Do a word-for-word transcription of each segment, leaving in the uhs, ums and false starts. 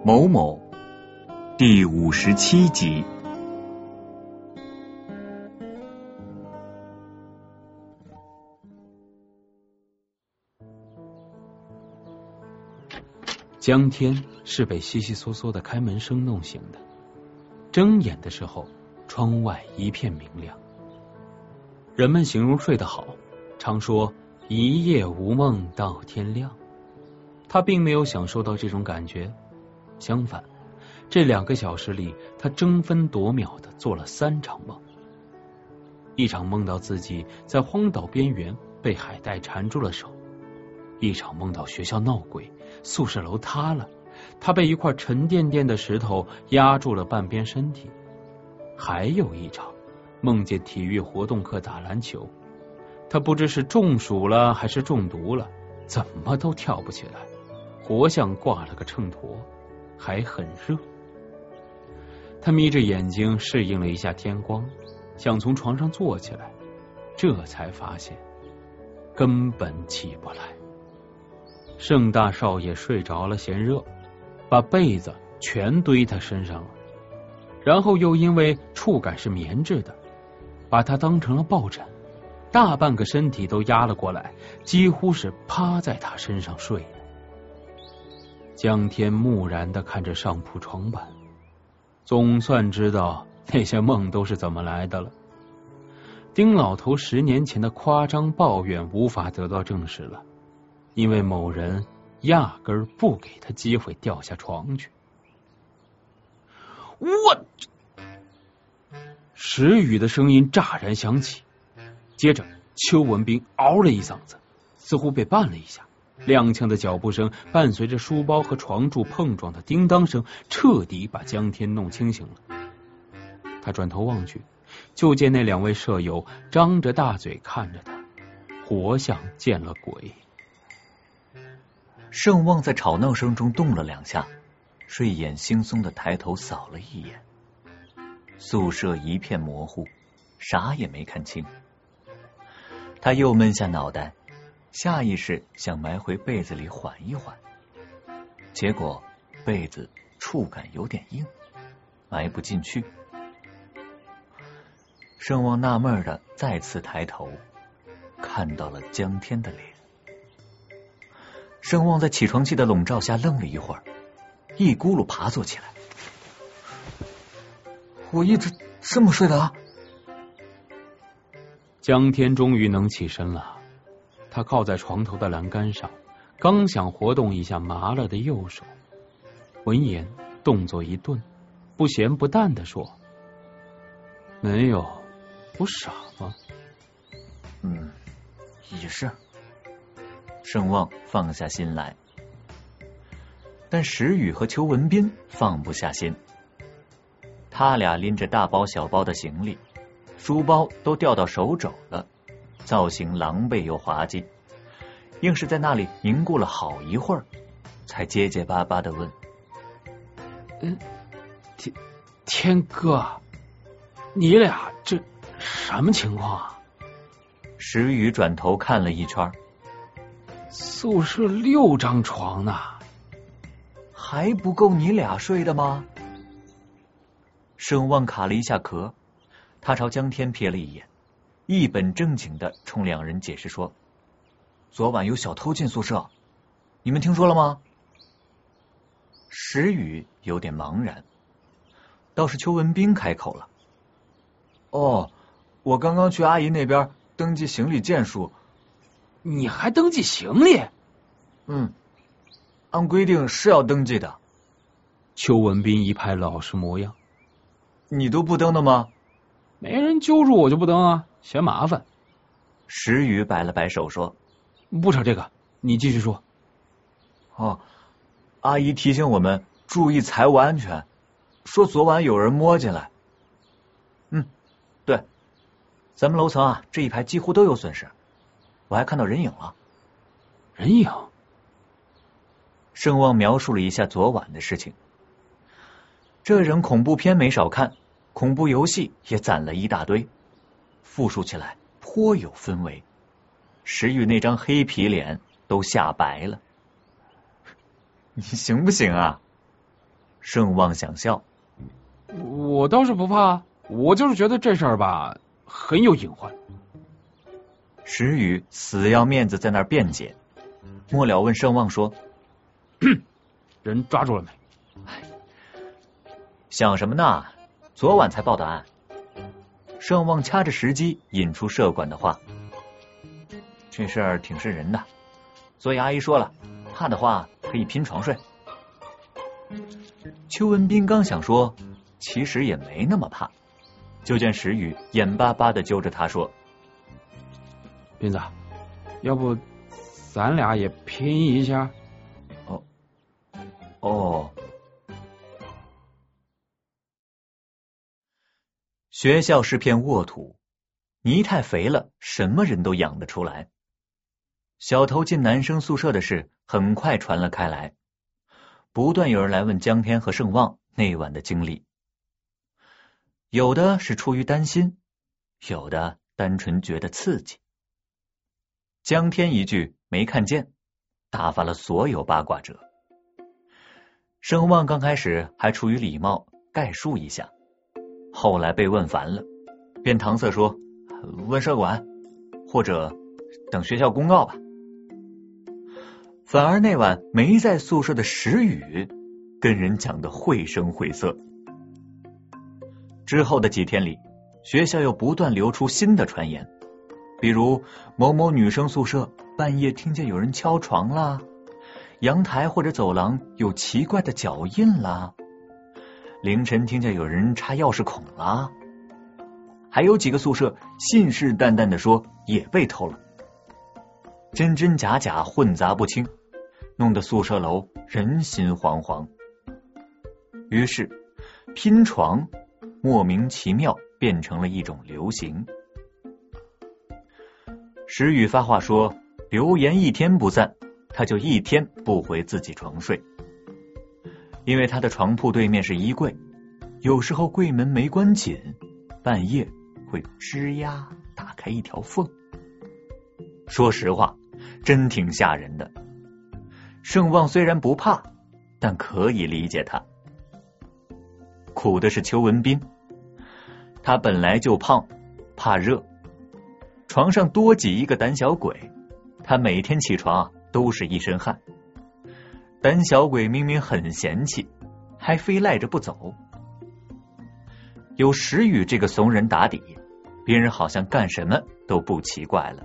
某某第五十七集。 江天是被悉悉嗦嗦的开门声弄醒的，睁眼的时候，窗外一片明亮。人们形容睡得好，常说一夜无梦到天亮。他并没有享受到这种感觉，相反，这两个小时里，他争分夺秒的做了三场梦。一场梦到自己在荒岛边缘被海带缠住了手，一场梦到学校闹鬼，宿舍楼塌了，他被一块沉甸甸的石头压住了半边身体。还有一场梦见体育活动课打篮球，他不知是中暑了还是中毒了，怎么都跳不起来，活像挂了个秤砣，还很热。他眯着眼睛适应了一下天光，想从床上坐起来，这才发现根本起不来。盛大少爷睡着了嫌热，把被子全堆他身上了，然后又因为触感是棉质的，把他当成了抱枕，大半个身体都压了过来，几乎是趴在他身上睡的。江天木然地看着上铺床板，总算知道那些梦都是怎么来的了。丁老头十年前的夸张抱怨无法得到证实了，因为某人压根儿不给他机会掉下床去。我，石宇的声音乍然响起，接着邱文斌嗷了一嗓子，似乎被绊了一下，踉跄的脚步声伴随着书包和床柱碰撞的叮当声，彻底把江天弄清醒了。他转头望去，就见那两位舍友张着大嘴看着他，活像见了鬼。 盛旺在吵闹声中动了两下，睡眼惺忪的抬头扫了一眼，宿舍一片模糊，啥也没看清。他又闷下脑袋，下意识想埋回被子里缓一缓，结果被子触感有点硬，埋不进去。盛旺纳闷的再次抬头，看到了江天的脸。盛旺在起床气的笼罩下愣了一会儿，一咕噜爬坐起来。 我一直这么睡的啊？ 江天终于能起身了，他靠在床头的栏杆上，刚想活动一下麻了的右手，闻言动作一顿，不咸不淡地说：没有，不傻吗？ 嗯，也是。盛旺放下心来，但石宇和邱文斌放不下心。他俩拎着大包小包的行李，书包都掉到手肘了，造型狼狈又滑稽，硬是在那里凝固了好一会儿，才结结巴巴的问： 嗯，天天哥，你俩这什么情况啊？ 石宇转头看了一圈， 宿舍六张床呢， 还不够你俩睡的吗？盛旺卡了一下壳，他朝江天瞥了一眼，一本正经的冲两人解释说：昨晚有小偷进宿舍，你们听说了吗？石宇有点茫然，倒是邱文斌开口了： 哦，我刚刚去阿姨那边登记行李件数。 你还登记行李？ 嗯，按规定是要登记的。 邱文斌一派老实模样。 你都不登的吗？ 没人揪住我就不登啊，嫌麻烦。 石宇摆了摆手说： 不扯这个，你继续说。 哦，阿姨提醒我们注意财务安全，说昨晚有人摸进来。 嗯，对，咱们楼层啊这一排几乎都有损失，我还看到人影了。 人影？ 盛旺描述了一下昨晚的事情。这人恐怖片没少看，恐怖游戏也攒了一大堆，复述起来颇有氛围。石宇那张黑皮脸都吓白了。 你行不行啊？ 盛旺想笑， 我倒是不怕，我就是觉得这事儿吧很有隐患。 石宇死要面子在那儿辩解，末了问盛旺说：“ 人抓住了没？” 想什么呢？昨晚才报的案。盛旺掐着时机引出社管的话：“这事儿挺瘆人的，所以阿姨说了，怕的话可以拼床睡。”邱文斌刚想说，其实也没那么怕，就见石宇眼巴巴的揪着他说：“ 斌子，要不咱俩也拼一下？” 哦哦。学校是片沃土，泥太肥了，什么人都养得出来。小偷进男生宿舍的事很快传了开来，不断有人来问江天和盛旺那晚的经历，有的是出于担心，有的单纯觉得刺激。江天一句没看见，打发了所有八卦者。盛旺刚开始还出于礼貌概述一下，后来被问烦了，便搪塞说问社管，或者等学校公告吧。反而那晚没在宿舍的石宇跟人讲得绘声绘色。之后的几天里，学校又不断流出新的传言，比如某某女生宿舍半夜听见有人敲床啦，阳台或者走廊有奇怪的脚印啦，凌晨听见有人插钥匙孔啦，还有几个宿舍信誓旦旦的说也被偷了，真真假假混杂不清，弄得宿舍楼人心惶惶。于是拼床莫名其妙变成了一种流行。石宇发话说，流言一天不散，他就一天不回自己床睡。因为他的床铺对面是衣柜，有时候柜门没关紧，半夜会吱呀打开一条缝。说实话，真挺吓人的。盛旺虽然不怕，但可以理解他。苦的是邱文斌，他本来就胖，怕热，床上多挤一个胆小鬼，他每天起床都是一身汗。胆小鬼明明很嫌弃，还非赖着不走。有石宇这个怂人打底，别人好像干什么都不奇怪了。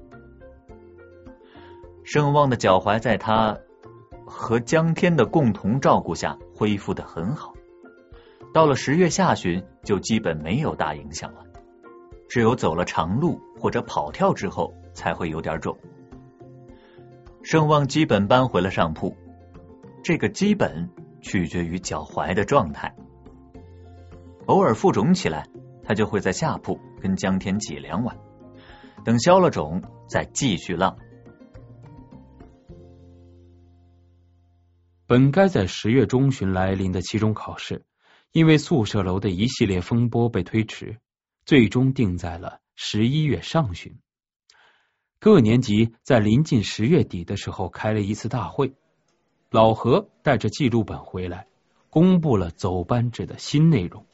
盛旺的脚踝在他和江天的共同照顾下恢复得很好，到了十月下旬就基本没有大影响了，只有走了长路或者跑跳之后才会有点肿。盛旺基本搬回了上铺，这个基本取决于脚踝的状态，偶尔腹肿起来，他就会在下铺跟江天挤两碗，等消了肿再继续浪。 本该在十月中旬来临的期中考试，因为宿舍楼的一系列风波被推迟，最终定在了十一月上旬。各年级在临近十月底的时候开了一次大会，老何带着记录本回来，公布了走班制的新内容。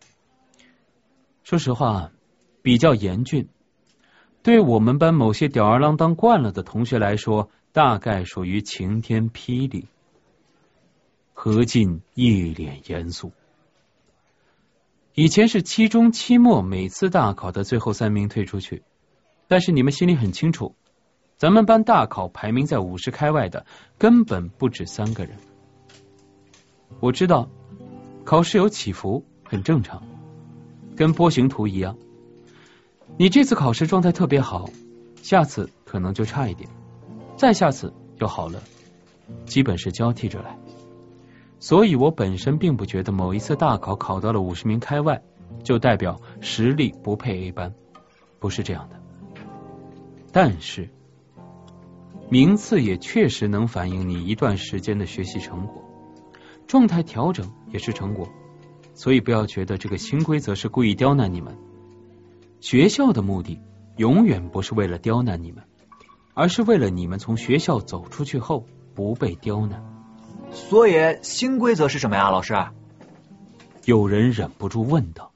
说实话，比较严峻，对我们班某些吊儿郎当惯了的同学来说，大概属于晴天霹雳。何进一脸严肃。以前是期中期末每次大考的最后三名退出去，但是你们心里很清楚，咱们班大考排名在五十开外的根本不止三个人。我知道考试有起伏，很正常，跟波形图一样，你这次考试状态特别好，下次可能就差一点，再下次就好了，基本是交替着来。所以我本身并不觉得某一次大考考到了五十名开外就代表实力不配 A 班，不是这样的。但是名次也确实能反映你一段时间的学习成果，状态调整也是成果，所以不要觉得这个新规则是故意刁难你们。学校的目的永远不是为了刁难你们，而是为了你们从学校走出去后不被刁难。 所以新规则是什么呀，老师？ 有人忍不住问道。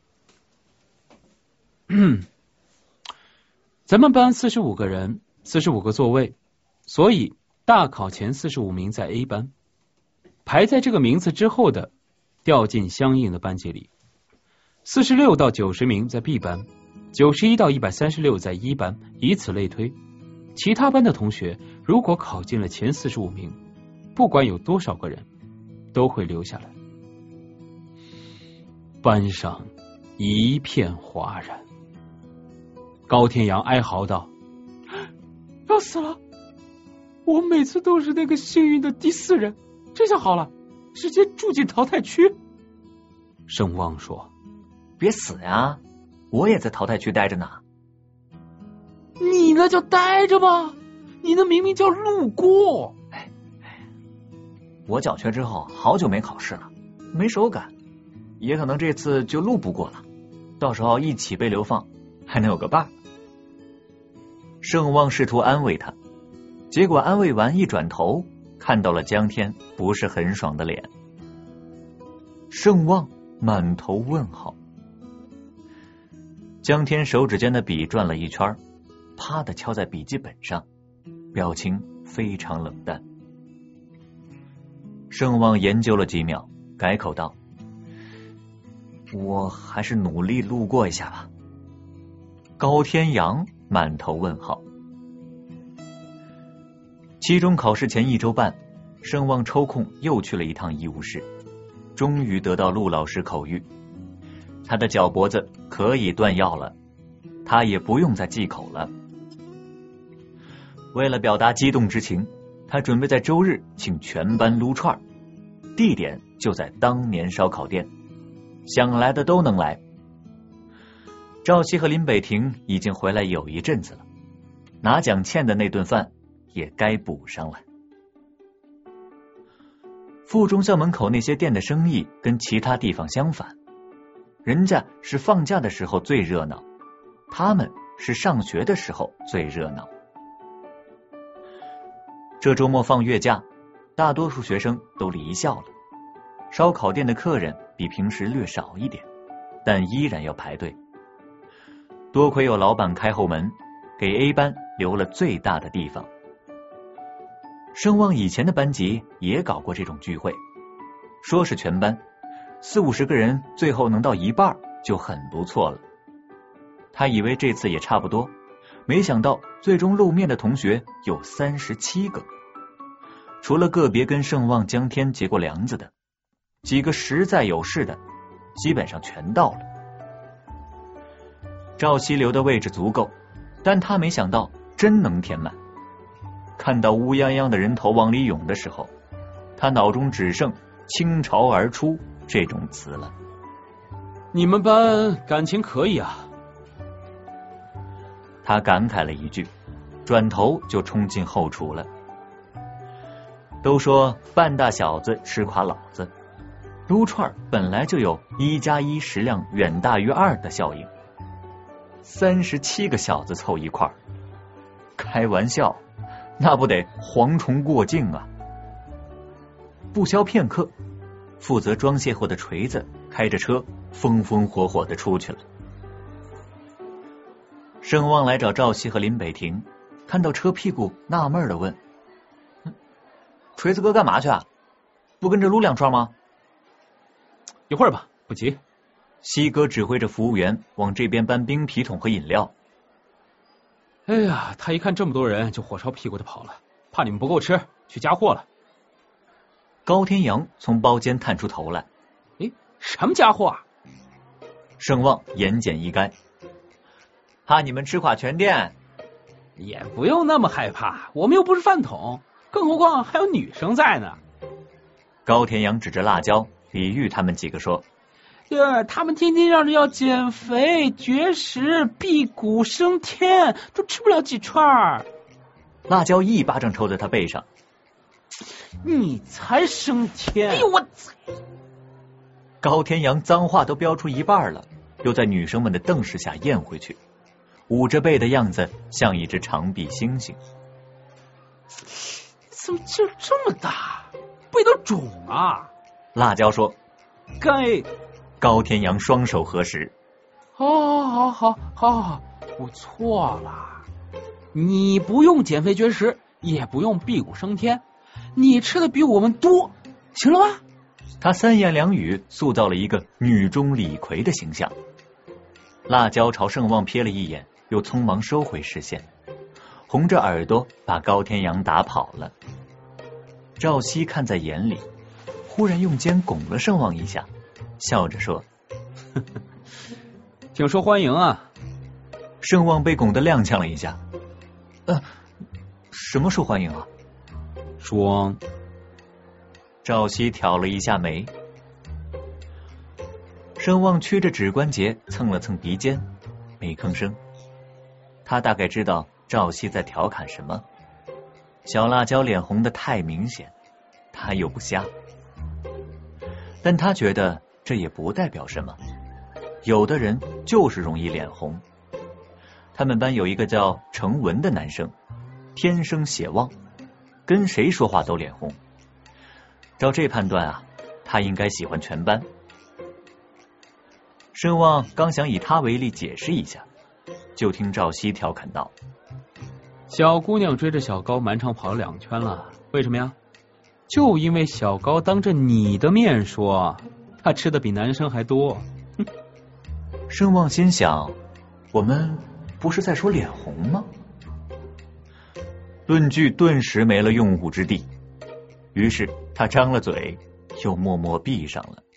嗯，咱们班四十五个人，四十五个座位，所以大考前四十五名在 A 班，排在这个名次之后的调进相应的班级里。四十六到九十名在 B 班，九十一到一百三十六在一班，以此类推。其他班的同学如果考进了前四十五名，不管有多少个人，都会留下来。班上一片哗然。高天阳哀嚎道：要死了，我每次都是那个幸运的第四人，这下好了，直接住进淘汰区。盛旺说： 别死呀，我也在淘汰区待着呢。 你那叫待着吗？你那明明叫路过。 哎，我缴学之后好久没考试了，没手感，也可能这次就路不过了，到时候一起被流放，还能有个伴。盛旺试图安慰他，结果安慰完一转头，看到了江天不是很爽的脸。盛旺满头问号。江天手指间的笔转了一圈，啪的敲在笔记本上，表情非常冷淡。盛旺研究了几秒，改口道：我还是努力路过一下吧。高天阳满头问号。期中考试前一周半，盛旺抽空又去了一趟医务室，终于得到陆老师口谕，他的脚脖子可以断药了，他也不用再忌口了。为了表达激动之情，他准备在周日请全班撸串，地点就在当年烧烤店，想来的都能来。赵熙和林北亭已经回来有一阵子了，拿奖欠的那顿饭也该补上了。附中校门口那些店的生意跟其他地方相反，人家是放假的时候最热闹，他们是上学的时候最热闹。这周末放月假，大多数学生都离校了，烧烤店的客人比平时略少一点，但依然要排队。多亏有老板开后门，给 A 班留了最大的地方。盛旺以前的班级也搞过这种聚会，说是全班四五十个人，最后能到一半就很不错了。他以为这次也差不多，没想到最终露面的同学有三十七个，除了个别跟盛旺、江天结过梁子的，几个实在有事的基本上全到了。赵熙留的位置足够，但他没想到真能填满。看到乌泱泱的人头往里涌的时候，他脑中只剩倾巢而出这种词了。 你们班感情可以啊。 他感慨了一句，转头就冲进后厨了。都说半大小子吃垮老子，撸串本来就有一加一食量远大于二的效应，三十七个小子凑一块儿，开玩笑，那不得蝗虫过境啊！不消片刻，负责装卸货的锤子开着车风风火火的出去了。盛旺来找赵熙和林北亭，看到车屁股纳闷的问：锤子哥干嘛去啊？不跟着撸两串吗？ 一会儿吧，不急。 西哥指挥着服务员往这边搬冰啤桶和饮料。 哎呀，他一看这么多人，就火烧屁股的跑了，怕你们不够吃，去加货了。 高天阳从包间探出头来： 哎，什么家伙啊？ 盛旺言简意赅：怕你们吃垮全店。 也不用那么害怕，我们又不是饭桶，更何况还有女生在呢。 高天阳指着辣椒比喻他们几个说： 呀，他们天天嚷着要减肥绝食辟谷升天，都吃不了几串。 辣椒一巴掌抽在他背上： 你才升天！哎呦我！ 高天阳脏话都飙出一半了，又在女生们的瞪视下咽回去，捂着背的样子像一只长臂猩猩。 怎么劲儿这么大？ 背都肿了。 辣椒说。 该高天阳双手合十。 好好好好好，我错了。你不用减肥绝食，也不用辟谷升天，你吃的比我们多，行了吧？ 他三言两语塑造了一个女中李逵的形象。辣椒朝盛旺瞥了一眼，又匆忙收回视线，红着耳朵把高天阳打跑了。赵熙看在眼里，忽然用肩拱了盛旺一下，笑着说：“ 请说欢迎啊。” 盛旺被拱得踉跄了一下，呃，什么受欢迎啊？ 双。 赵熙挑了一下眉。盛旺屈着指关节蹭了蹭鼻尖，没吭声。他大概知道赵熙在调侃什么。小辣椒脸红的太明显，他又不瞎，但他觉得这也不代表什么。有的人就是容易脸红。他们班有一个叫程文的男生，天生血旺，跟谁说话都脸红。照这判断啊，他应该喜欢全班。盛旺刚想以他为例解释一下，就听赵熙调侃道：“ 小姑娘追着小高满场跑了两圈了，为什么呀？就因为小高当着你的面说他吃的比男生还多。”哼！ 盛旺心想，我们不是在说脸红吗？论据顿时没了用武之地，于是他张了嘴，又默默闭上了。